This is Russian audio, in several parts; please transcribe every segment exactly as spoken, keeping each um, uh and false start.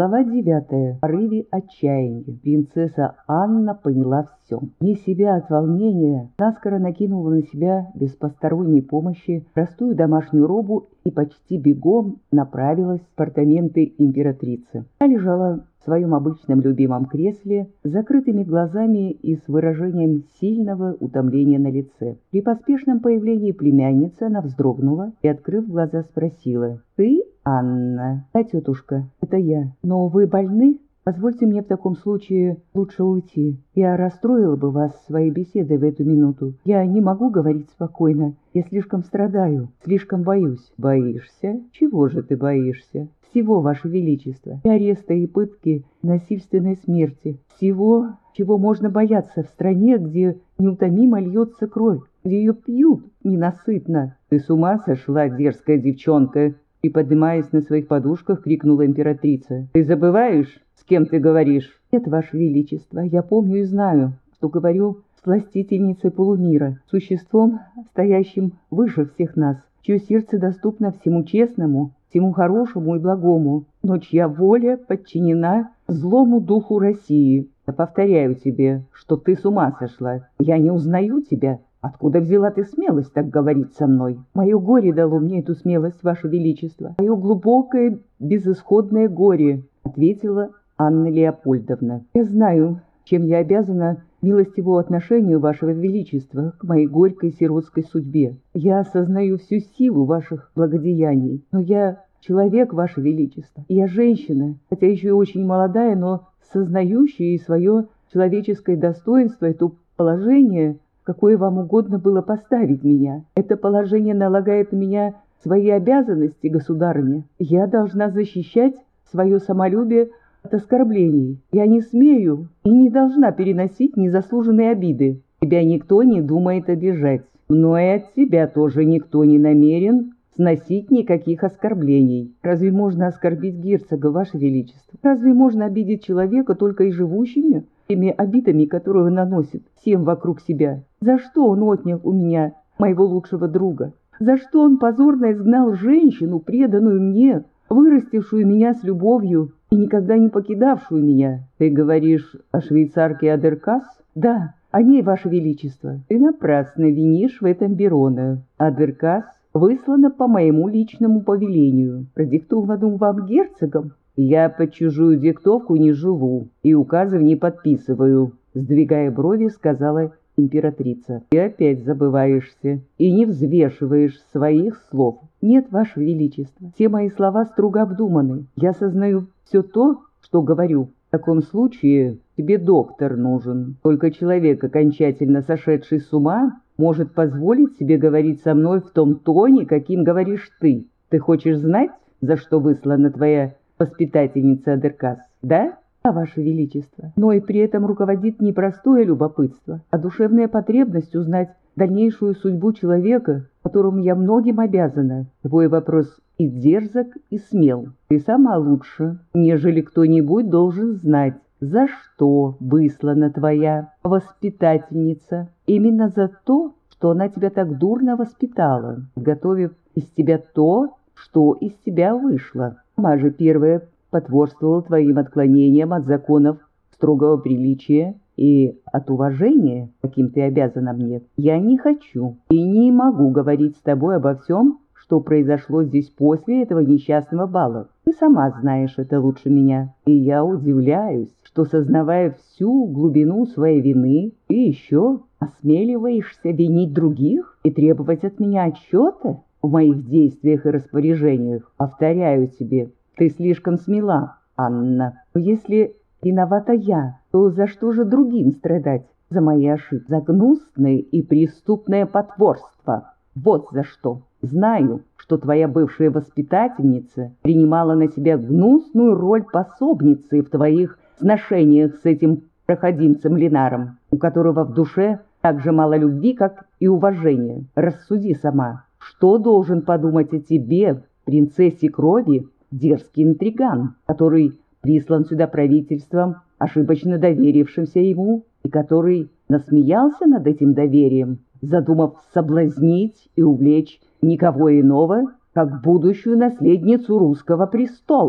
Глава девятая. В порыве отчаяния. Принцесса Анна поняла все. Не себя от волнения, наскоро накинула на себя без посторонней помощи простую домашнюю робу и почти бегом направилась в апартаменты императрицы. Она лежала в своем обычном любимом кресле с закрытыми глазами и с выражением сильного утомления на лице. При поспешном появлении племянницы она вздрогнула и, открыв глаза, спросила: «Ты, Анна?» «Да, тетушка, это я. Но вы больны? Позвольте мне в таком случае лучше уйти. Я расстроила бы вас своей беседой в эту минуту. Я не могу говорить спокойно. Я слишком страдаю, слишком боюсь». «Боишься? Чего же ты боишься?» «Всего, Ваше Величество. И ареста, и пытки, насильственной смерти. Всего, чего можно бояться в стране, где неутомимо льется кровь, где ее пьют ненасытно». «Ты с ума сошла, дерзкая девчонка?» И, поднимаясь на своих подушках, крикнула императрица: «Ты забываешь, с кем ты говоришь?» «Нет, Ваше Величество, я помню и знаю, что говорю с властительницей полумира, существом, стоящим выше всех нас, чье сердце доступно всему честному, всему хорошему и благому, но чья воля подчинена злому духу России. Я повторяю тебе, что ты с ума сошла. Я не узнаю тебя. Откуда взяла ты смелость так говорить со мной?» «Мое горе дало мне эту смелость, Ваше Величество. Мое глубокое, безысходное горе», — ответила Анна Леопольдовна. «Я знаю, чем я обязана милостивому отношению Вашего Величества к моей горькой сиротской судьбе. Я осознаю всю силу ваших благодеяний, но я человек, Ваше Величество. Я женщина, хотя еще и очень молодая, но сознающая и свое человеческое достоинство, и то положение, какое вам угодно было поставить меня. Это положение налагает на меня свои обязанности, государыня. Я должна защищать свое самолюбие от оскорблений. Я не смею и не должна переносить незаслуженные обиды. Тебя никто не думает обижать, но и от тебя тоже никто не намерен сносить никаких оскорблений. Разве можно оскорбить герцога, Ваше Величество? Разве можно обидеть человека только и живущими теми обидами, которые он наносит всем вокруг себя? За что он отнял у меня моего лучшего друга? За что он позорно изгнал женщину, преданную мне, вырастившую меня с любовью и никогда не покидавшую меня? Ты говоришь о швейцарке Адеркас? Да, о ней, Ваше Величество. Ты напрасно винишь в этом Берона. Адеркас выслана по моему личному повелению, продиктованному вам герцогом. Я под чужую диктовку не живу и указов не подписываю, сдвигая брови, сказала императрица. Ты опять забываешься и не взвешиваешь своих слов. Нет, Ваше Величество, все мои слова строго обдуманы. Я сознаю все то, что говорю. В таком случае тебе доктор нужен. Только человек, окончательно сошедший с ума, может позволить себе говорить со мной в том тоне, каким говоришь ты. Ты хочешь знать, за что выслана твоя воспитательница Адеркас, да?» «Да, Ваше Величество, но и при этом руководит не простое любопытство, а душевная потребность узнать дальнейшую судьбу человека, которому я многим обязана. Твой вопрос и дерзок, и смел. Ты сама лучше, нежели кто-нибудь должен знать, за что выслана твоя воспитательница. Именно за то, что она тебя так дурно воспитала, готовив из тебя то, что из тебя вышло. Сама же первая потворствовала твоим отклонениям от законов строгого приличия и от уважения, каким ты обязана мне. Я не хочу и не могу говорить с тобой обо всем, что произошло здесь после этого несчастного бала. Ты сама знаешь это лучше меня. И я удивляюсь, что, сознавая всю глубину своей вины, ты еще осмеливаешься винить других и требовать от меня отчета в моих действиях и распоряжениях. Повторяю тебе, ты слишком смела, Анна. Но если виновата я, то за что же другим страдать? За мои ошибки, за гнусное и преступное потворство. Вот за что. Знаю, что твоя бывшая воспитательница принимала на себя гнусную роль пособницы в твоих сношениях с этим проходимцем Ленаром, у которого в душе так же мало любви, как и уважения. Рассуди сама, что должен подумать о тебе, принцессе крови, дерзкий интриган, который прислан сюда правительством, ошибочно доверившимся ему, и который насмеялся над этим доверием, задумав соблазнить и увлечь никого иного, как будущую наследницу русского престола.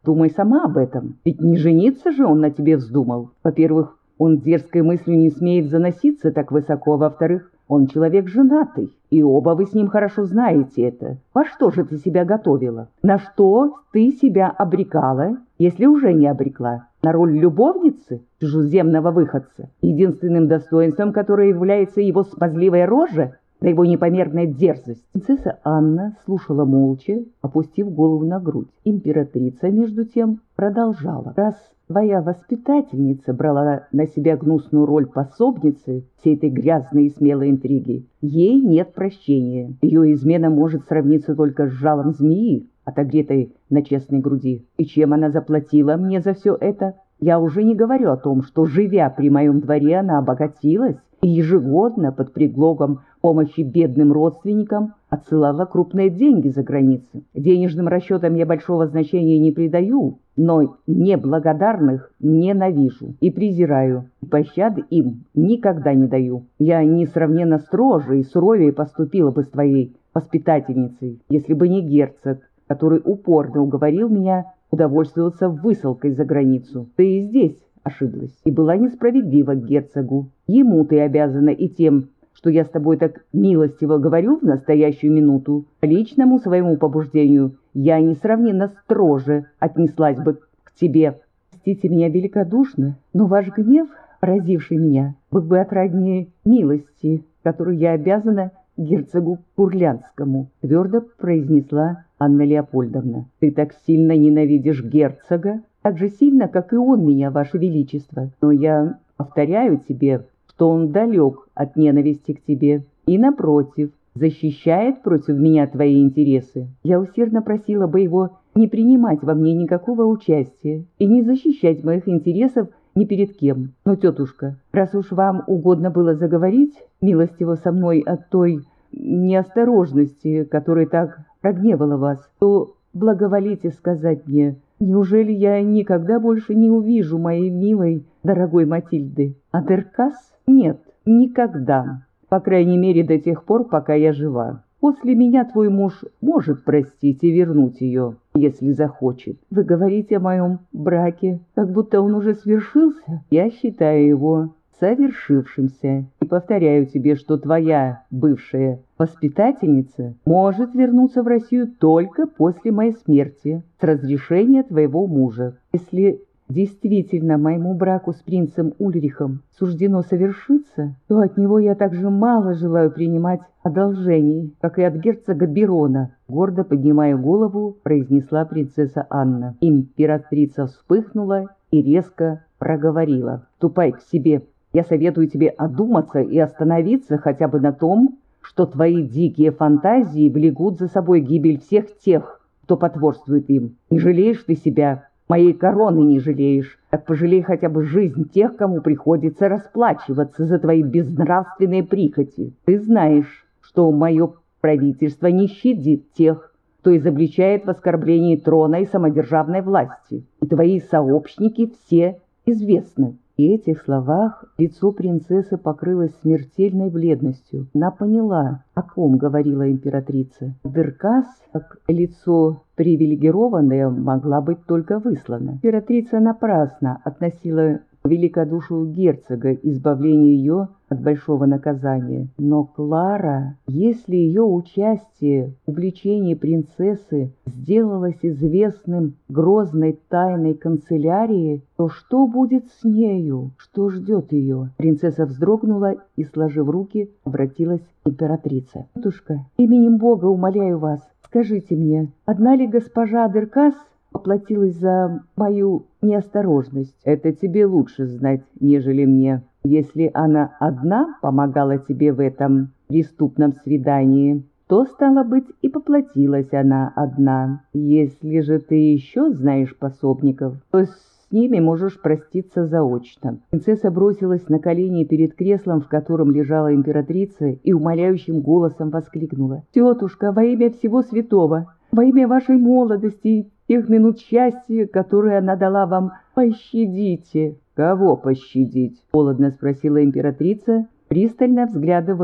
Думай сама об этом. Ведь не жениться же он на тебе вздумал. Во-первых, он дерзкой мыслью не смеет заноситься так высоко. Во-вторых, он человек женатый, и оба вы с ним хорошо знаете это. Во что же ты себя готовила? На что ты себя обрекала, если уже не обрекла? На роль любовницы, чужеземного выходца, единственным достоинством которой является его смазливая рожа, да его непомерная дерзость. Принцесса Анна слушала молча, опустив голову на грудь. Императрица, между тем, продолжала. Раз твоя воспитательница брала на себя гнусную роль пособницы всей этой грязной и смелой интриги, ей нет прощения. Ее измена может сравниться только с жалом змеи, отогретой на честной груди. И чем она заплатила мне за все это? Я уже не говорю о том, что, живя при моем дворе, она обогатилась и ежегодно под предлогом помощи бедным родственникам отсылала крупные деньги за границу. Денежным расчетам я большого значения не придаю, но неблагодарных ненавижу и презираю, и пощады им никогда не даю. Я несравненно строже и суровее поступила бы с твоей воспитательницей, если бы не герцог, который упорно уговорил меня удовольствоваться высылкой за границу. Ты и здесь ошиблась и была несправедлива к герцогу. Ему ты обязана и тем, что я с тобой так милостиво говорю в настоящую минуту. Личному своему побуждению я несравненно строже отнеслась бы к тебе. Простите меня великодушно, но ваш гнев, поразивший меня, был бы отраднее милости, которую я обязана герцогу Курлянскому, твердо произнесла Анна Леопольдовна. Ты так сильно ненавидишь герцога, так же сильно, как и он меня, ваше величество. Но я повторяю тебе, что он далек от ненависти к тебе и, напротив, защищает против меня твои интересы. Я усердно просила бы его не принимать во мне никакого участия и не защищать моих интересов ни перед кем. Но, тетушка, раз уж вам угодно было заговорить милостиво со мной от той неосторожности, которая так прогневала вас, то благоволите сказать мне, неужели я никогда больше не увижу моей милой, дорогой Матильды? А Деркас? Нет, никогда. По крайней мере, до тех пор, пока я жива. После меня твой муж может простить и вернуть ее, если захочет. Вы говорите о моем браке, как будто он уже свершился. Я считаю его совершившимся. И повторяю тебе, что твоя бывшая воспитательница может вернуться в Россию только после моей смерти, с разрешения твоего мужа. Если действительно моему браку с принцем Ульрихом суждено совершиться, то от него я так же мало желаю принимать одолжений, как и от герцога Берона. Гордо поднимая голову, произнесла принцесса Анна. Императрица вспыхнула и резко проговорила: «Ступай к себе. Я советую тебе одуматься и остановиться хотя бы на том, что твои дикие фантазии влекут за собой гибель всех тех, кто потворствует им. Не жалеешь ты себя? Моей короны не жалеешь, так пожалей хотя бы жизнь тех, кому приходится расплачиваться за твои безнравственные прихоти. Ты знаешь, что мое правительство не щадит тех, кто изобличает в оскорблении трона и самодержавной власти, и твои сообщники все известны». И в этих словах лицо принцессы покрылось смертельной бледностью. Она поняла, о ком говорила императрица. Деркас, как лицо привилегированное, могла быть только выслана. Императрица напрасно относила к великодушию герцога избавление ее от большого наказания. Но Клара, если ее участие в увлечении принцессы сделалось известным грозной тайной канцелярии, то что будет с нею? Что ждет ее? Принцесса вздрогнула и, сложив руки, обратилась к императрице. «Матушка, именем Бога умоляю вас, скажите мне, одна ли госпожа Деркас поплатилась за мою неосторожность? Это тебе лучше знать, нежели мне. Если она одна помогала тебе в этом преступном свидании, то, стало быть, и поплатилась она одна. Если же ты еще знаешь пособников, то с ними можешь проститься заочно». Принцесса бросилась на колени перед креслом, в котором лежала императрица, и умоляющим голосом воскликнула: «Тетушка, во имя всего святого, во имя вашей молодости и тех минут счастья, которые она дала вам, пощадите». «Кого пощадить?» — холодно спросила императрица, пристально взглядывая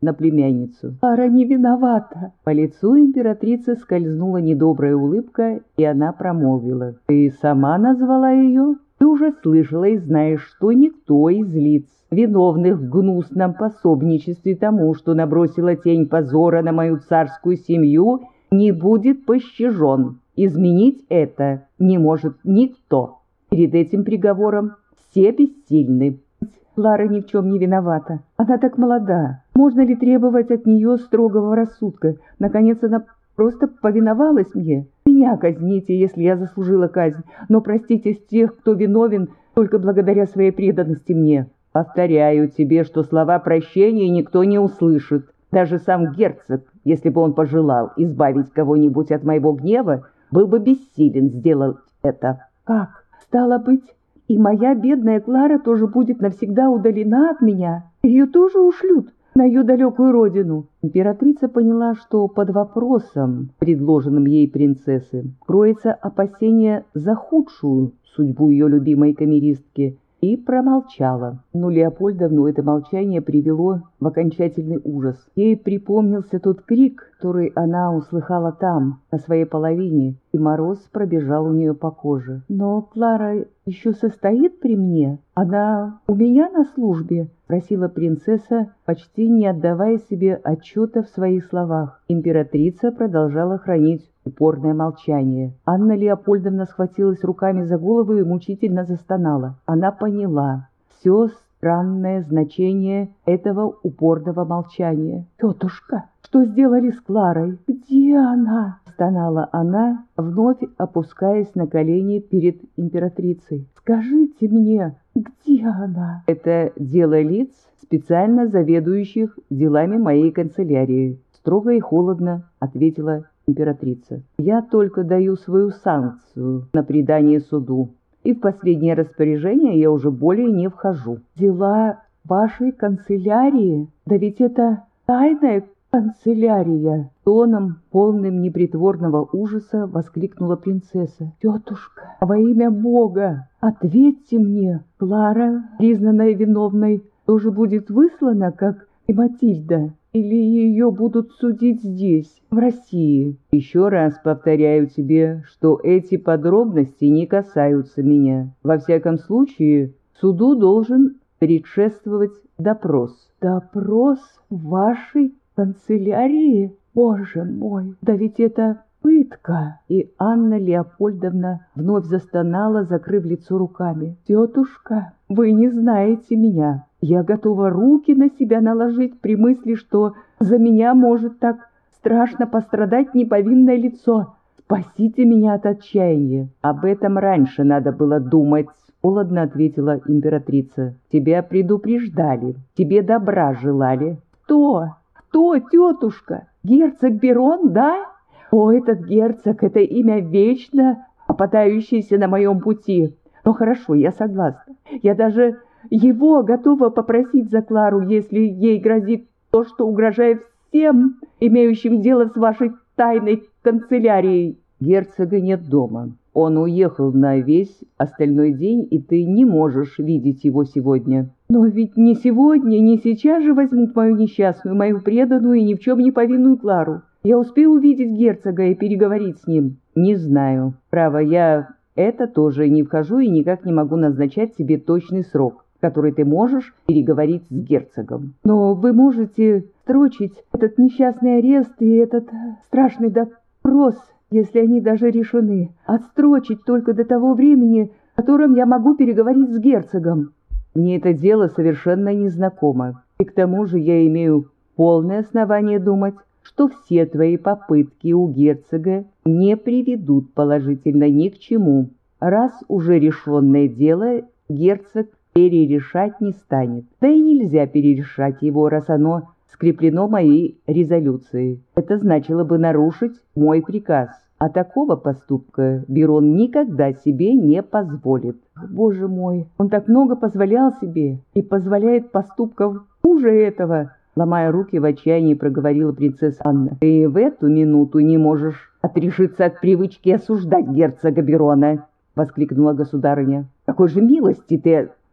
на племянницу. «Клара не виновата!» По лицу императрицы скользнула недобрая улыбка, и она промолвила: «Ты сама назвала ее? Ты уже слышала и знаешь, что никто из лиц, виновных в гнусном пособничестве тому, что набросила тень позора на мою царскую семью, не будет пощажен. Изменить это не может никто. Перед этим приговором все бессильны». Клара ни в чем не виновата. Она так молода. Можно ли требовать от нее строгого рассудка? Наконец, она просто повиновалась мне. Меня казните, если я заслужила казнь, но простите тех, кто виновен только благодаря своей преданности мне. Повторяю тебе, что слова прощения никто не услышит. Даже сам герцог, если бы он пожелал избавить кого-нибудь от моего гнева, был бы бессилен сделать это. Как? Стало быть, и моя бедная Клара тоже будет навсегда удалена от меня? Ее тоже ушлют на ее далекую родину?» Императрица поняла, что под вопросом, предложенным ей принцессы, кроется опасение за худшую судьбу ее любимой камеристки, и промолчала. Но Леопольдовну это молчание привело в окончательный ужас. Ей припомнился тот крик, который она услыхала там, на своей половине, и мороз пробежал у нее по коже. «Но Клара еще состоит при мне? Она у меня на службе?» — спросила принцесса, почти не отдавая себе отчета в своих словах. Императрица продолжала хранить упорное молчание. Анна Леопольдовна схватилась руками за голову и мучительно застонала. Она поняла все странное значение этого упорного молчания. «Тетушка, что сделали с Кларой? Где она?» — стонала она, вновь опускаясь на колени перед императрицей. «Скажите мне, где она?» «Это дело лиц, специально заведующих делами моей канцелярии», — строго и холодно ответила императрица. «Я только даю свою санкцию на предание суду, и в последнее распоряжение я уже более не вхожу». «Дела вашей канцелярии? Да ведь это тайная канцелярия!» Тоном, полным непритворного ужаса, воскликнула принцесса. «Тетушка, во имя Бога, ответьте мне, Клара, признанная виновной, тоже будет выслана, как и Матильда? Или ее будут судить здесь, в России?» «Еще раз повторяю тебе, что эти подробности не касаются меня. Во всяком случае, суду должен предшествовать допрос». «Допрос в вашей канцелярии? Боже мой, да ведь это пытка!» И Анна Леопольдовна вновь застонала, закрыв лицо руками. «Тетушка, вы не знаете меня. Я готова руки на себя наложить при мысли, что за меня может так страшно пострадать неповинное лицо. Спасите меня от отчаяния». «Об этом раньше надо было думать», — холодно ответила императрица. «Тебя предупреждали, тебе добра желали». «Кто? Кто, тетушка? Герцог Берон, да? О, этот герцог, это имя вечно попадающееся на моем пути. Но хорошо, я согласна. Я даже его готова попросить за Клару, если ей грозит то, что угрожает всем, имеющим дело с вашей тайной канцелярией». «Герцога нет дома. Он уехал на весь остальной день, и ты не можешь видеть его сегодня». «Но ведь не сегодня, не сейчас же возьмут мою несчастную, мою преданную и ни в чем не повинную Клару. Я успею увидеть герцога и переговорить с ним?» «Не знаю. Право, я это тоже не вхожу и никак не могу назначать себе точный срок, в который ты можешь переговорить с герцогом». «Но вы можете строчить этот несчастный арест и этот страшный допрос, если они даже решены, отстрочить только до того времени, в котором я могу переговорить с герцогом». «Мне это дело совершенно незнакомо, и к тому же я имею полное основание думать, что все твои попытки у герцога не приведут положительно ни к чему. Раз уже решенное дело, герцог перерешать не станет. Да и нельзя перерешать его, раз оно скреплено моей резолюцией. Это значило бы нарушить мой приказ. А такого поступка Берон никогда себе не позволит». «Боже мой, он так много позволял себе и позволяет поступков хуже этого», — ломая руки в отчаянии, проговорила принцесса Анна. «Ты в эту минуту не можешь отрешиться от привычки осуждать герцога Берона», — воскликнула государыня. «Какой же милости ты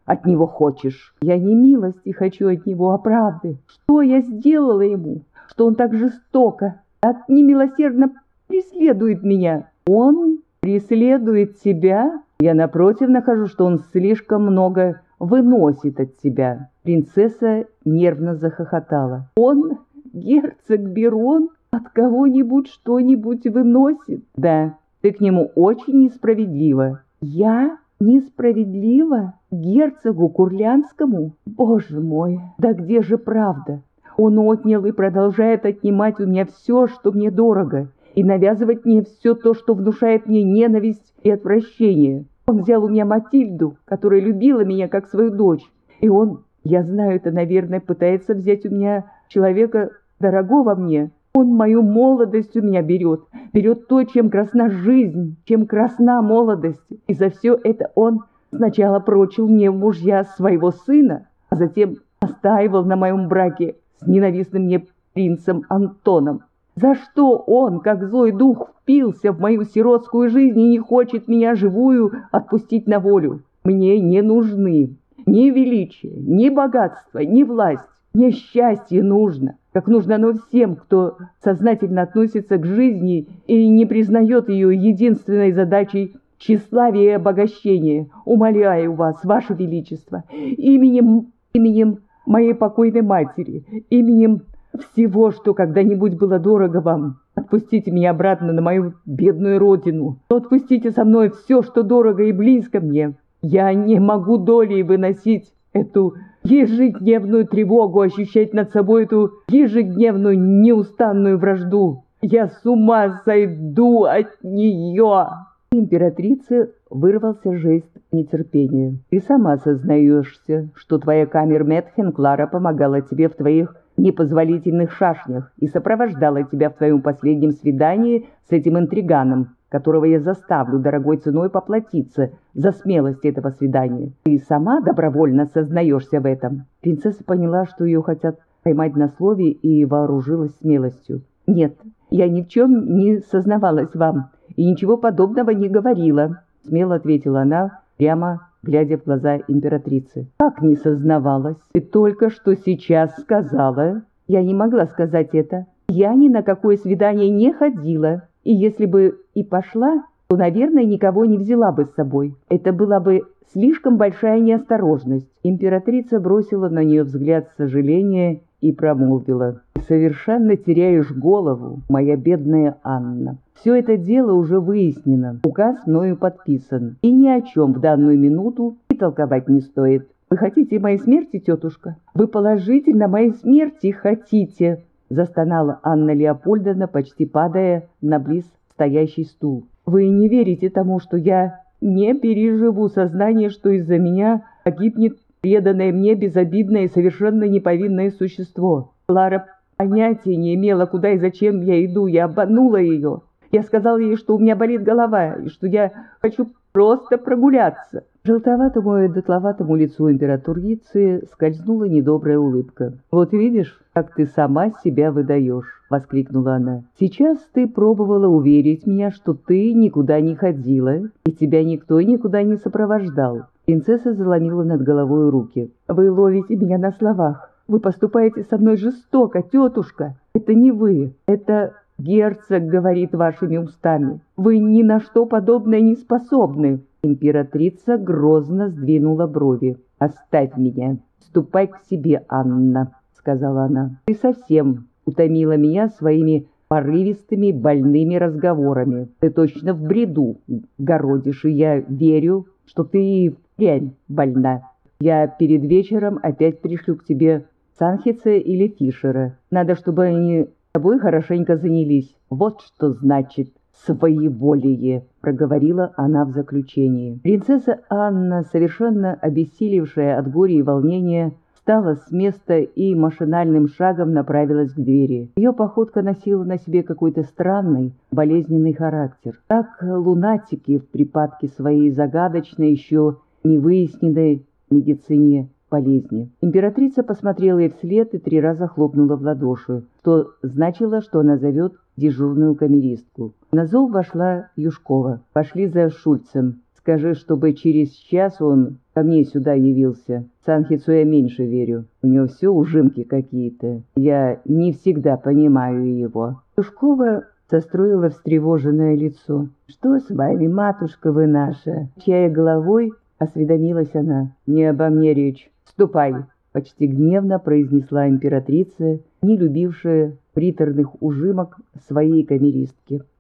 от него хочешь? Я не милости хочу от него, а правды. Что я сделала ему, что он так жестоко, так немилосердно преследует меня? Он преследует тебя? Я, напротив, нахожу, что он слишком много выносит от тебя. Принцесса нервно захохотала. Он, герцог Берон, от кого-нибудь что-нибудь выносит? Да, ты к нему очень несправедлива. Я несправедлива? Герцогу Курлянскому? Боже мой, да где же правда? Он отнял и продолжает отнимать у меня все, что мне дорого, и навязывать мне все то, что внушает мне ненависть и отвращение. Он взял у меня Матильду, которая любила меня как свою дочь, и он, я знаю это, наверное, пытается взять у меня человека дорогого мне. Он мою молодость у меня берет, берет то, чем красна жизнь, чем красна молодость. И за все это он сначала прочил мне в мужья своего сына, а затем настаивал на моем браке с ненавистным мне принцем Антоном. За что он, как злой дух, впился в мою сиротскую жизнь и не хочет меня живую отпустить на волю? Мне не нужны ни величие, ни богатство, ни власть. Мне счастье нужно, как нужно оно всем, кто сознательно относится к жизни и не признает ее единственной задачей тщеславия и обогащения. Умоляю вас, ваше величество, именем, именем моей покойной матери, именем всего, что когда-нибудь было дорого вам, отпустите меня обратно на мою бедную родину. Но отпустите со мной все, что дорого и близко мне. Я не могу долей выносить эту ежедневную тревогу, ощущать над собой эту ежедневную неустанную вражду. Я с ума сойду от нее. Императрице вырвался жест нетерпения. Ты сама сознаешься, что твоя камер-медхен Клара помогала тебе в твоих непозволительных шашнях и сопровождала тебя в твоем последнем свидании с этим интриганом, которого я заставлю дорогой ценой поплатиться за смелость этого свидания. Ты сама добровольно сознаешься в этом?» Принцесса поняла, что ее хотят поймать на слове, и вооружилась смелостью. «Нет, я ни в чем не сознавалась вам и ничего подобного не говорила», — смело ответила она, прямо глядя в глаза императрицы. «Как не сознавалась? Ты только что сейчас сказала». «Я не могла сказать это. Я ни на какое свидание не ходила. И если бы и пошла, то, наверное, никого не взяла бы с собой. Это была бы слишком большая неосторожность». Императрица бросила на нее взгляд сожаления и промолвила: «Ты совершенно теряешь голову, моя бедная Анна. Все это дело уже выяснено, указ мною подписан, и ни о чем в данную минуту и толковать не стоит. Вы хотите моей смерти, тетушка? Вы положительно моей смерти хотите?» Застонала Анна Леопольдовна, почти падая на близ стоящий стул. «Вы не верите тому, что я не переживу сознание, что из-за меня погибнет преданное мне безобидное и совершенно неповинное существо. Клара понятия не имела, куда и зачем я иду. Я обманула ее. Я сказала ей, что у меня болит голова и что я хочу просто прогуляться». Желтоватому и дутловатому лицу императрицы скользнула недобрая улыбка. «Вот видишь, как ты сама себя выдаешь», — воскликнула она. «Сейчас ты пробовала уверить меня, что ты никуда не ходила, и тебя никто никуда не сопровождал». Принцесса заломила над головой руки. «Вы ловите меня на словах. Вы поступаете со мной жестоко, тетушка. Это не вы, это герцог говорит вашими устами. Вы ни на что подобное не способны». Императрица грозно сдвинула брови. «Оставь меня. Ступай к себе, Анна», — сказала она. «Ты совсем утомила меня своими порывистыми больными разговорами. Ты точно в бреду городишь, и я верю, что ты и впрямь больна. Я перед вечером опять пришлю к тебе Санхеца или Фишера. Надо, чтобы они с тобой хорошенько занялись. Вот что значит своеволие», — проговорила она в заключении. Принцесса Анна, совершенно обессилевшая от горя и волнения, встала с места и машинальным шагом направилась к двери. Ее походка носила на себе какой-то странный, болезненный характер. Так лунатики в припадке своей загадочной, еще не выясненной медицине болезни. Императрица посмотрела ей вслед и три раза хлопнула в ладоши, что значило, что она зовет дежурную камеристку. На зов вошла Юшкова. Пошли за Шульцем. Скажи, чтобы через час он ко мне сюда явился. Санхицу я меньше верю. У него все ужимки какие-то. Я не всегда понимаю его». Тушкова состроила встревоженное лицо. «Что с вами, матушка вы наша?» Чая головой, осведомилась она. «Не обо мне речь. Ступай!» Почти гневно произнесла императрица, не любившая приторных ужимок своей камеристки.